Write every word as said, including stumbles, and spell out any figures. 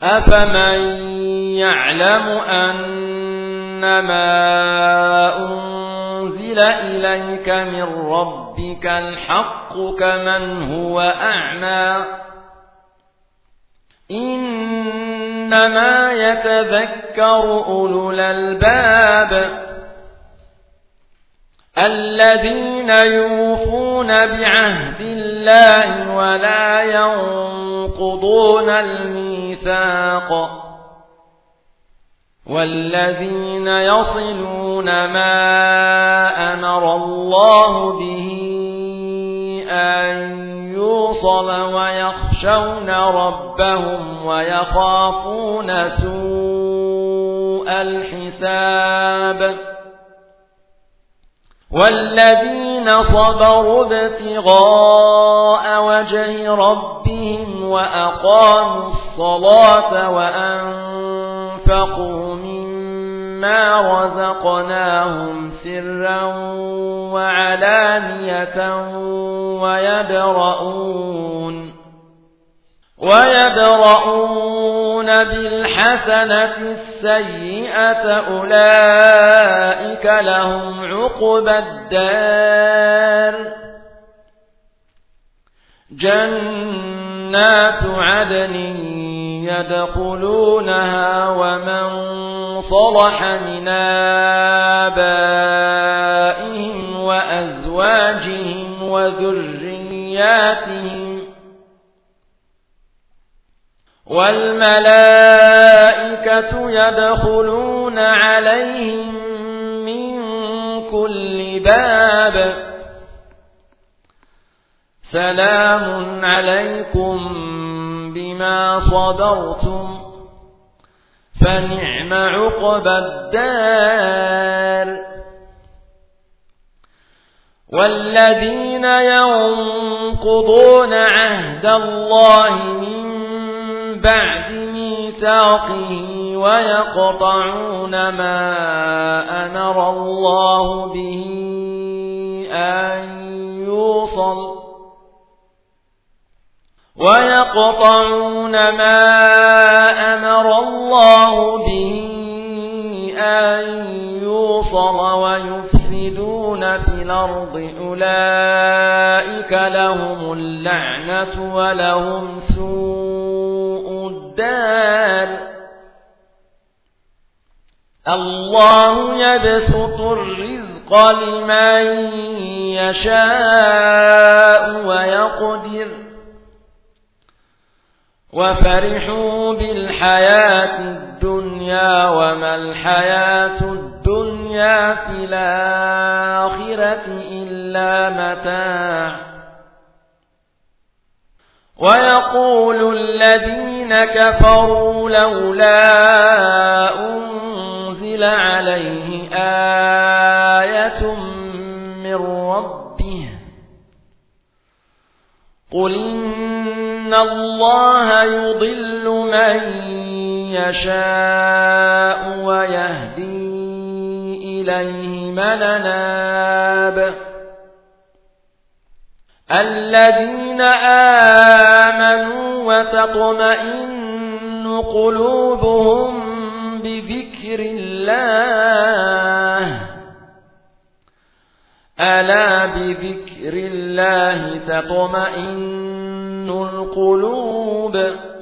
أفمن يعلم أنما أنزل إليك من ربك الحق كمن هو أعمى إنما يتذكر أولو الألباب الذين يوفون بعهد الله ولا ينقضون الميثاق والذين يصلون ما أمر الله به أن يوصل ويخشون ربهم ويخافون سوء الحساب والذين صبروا ابتغاء وجه ربهم وأقاموا الصلاة وأنفقوا مما رزقناهم سرا وعلانية ويدرؤون ويدرؤون بالحسنة السيئة أولئك لهم عقبى الدار جنات عدن يدخلونها ومن صلح من آبائهم وأزواجهم وذرياتهم والملائكة يدخلون عليهم من كل باب سلام عليكم بما صبرتم فنعم عقبى الدار والذين ينقضون عهد الله من بعد ميثاقه ويقطعون ما أمر الله به أن يوصل ويقطعون ما أمر الله به أن يوصل ويفسدون في الأرض أولئك لهم اللعنة ولهم سوء الدار الله يبسط الرزق لمن يشاء ويقدر وفرحوا بالحياة الدنيا وما الحياة الدنيا في الآخرة إلا متاع ويقول الذين كفروا لولا أنزل عليه آية من ربه قل إن الله يضل من يشاء ويهدي إليه من أناب الذين آمنوا وتطمئن قلوبهم بذكر الله ألا بذكر الله تطمئن القلوب